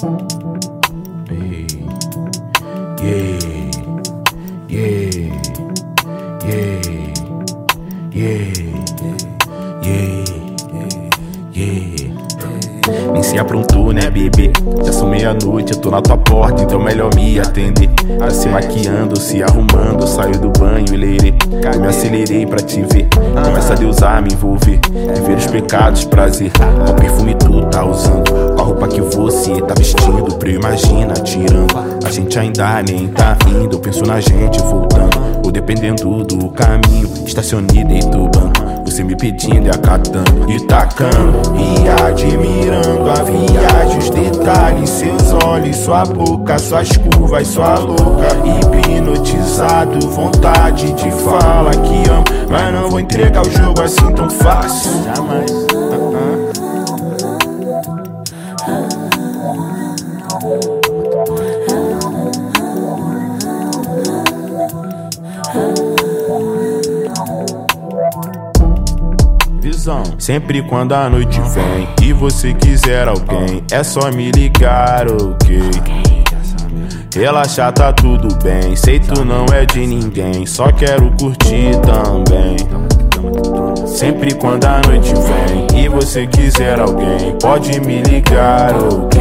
Hey, yeah, yeah, yeah, yeah, yeah, yeah. Nem se aprontou, né, bebê? Já são meia-noite, eu tô na tua porta, então melhor me atender. Tá se maquiando, se arrumando, saio do banho, lerê. Eu me acelerei pra te ver. Começa a deusar, me envolver. Viver os pecados, prazer. Qual perfume tu tá usando? Qual roupa que você tá vestindo? Pra eu imaginar tirando. A gente ainda nem tá indo. Eu penso na gente voltando, ou dependendo do caminho. Estacionei, deito o banco. Você me pedindo e acatando, e tacando, e admirando a viagem, os detalhes, seus olhos, sua boca, suas curvas, sua louca. Hipnotizado, vontade de fala que amo, mas não vou entregar o jogo assim tão fácil. Jamais. Sempre quando a noite vem e você quiser alguém, é só me ligar, ok? Relaxa, tá tudo bem, sei tu não é de ninguém, só quero curtir também. Sempre quando a noite vem e você quiser alguém, pode me ligar, ok?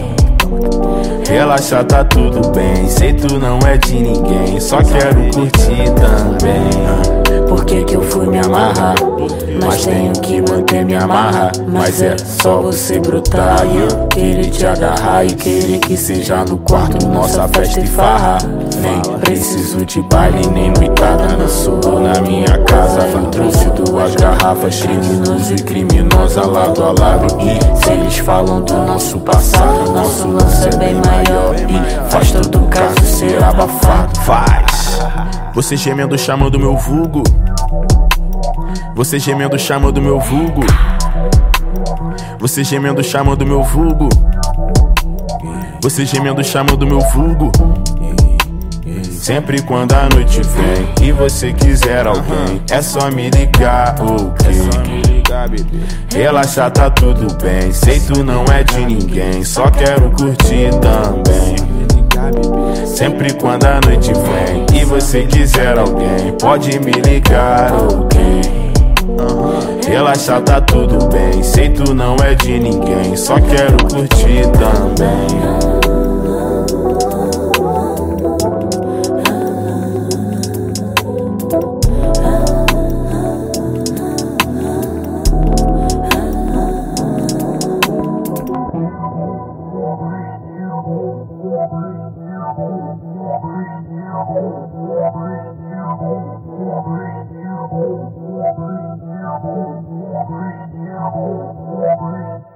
Relaxa, tá tudo bem, sei tu não é de ninguém, só quero curtir também. Por que eu fui me amarrar? Mas tenho que manter minha amarra. Mas é só você brotar e eu querer te agarrar, e querer que seja no quarto nossa festa e farra. Nem preciso de baile, nem noitada na sua, na minha casa. Eu trouxe 2 garrafas, criminoso e criminosa lado a lado. E se eles falam do nosso passado, nosso lance é bem maior e faz todo caso ser abafado. Faz. Você gemendo chamando meu vulgo. Você gemendo chamando meu vulgo. Você gemendo chamando meu vulgo. Você gemendo chamando meu vulgo. Sempre quando a noite vem e você quiser alguém, é só me ligar, ok? Relaxa, tá tudo bem, sei tu não é de ninguém, só quero curtir também. Sempre quando a noite vem e você quiser alguém, pode me ligar, ok? Relaxa, tá tudo bem, sei tu não é de ninguém, só quero curtir também. Yeah.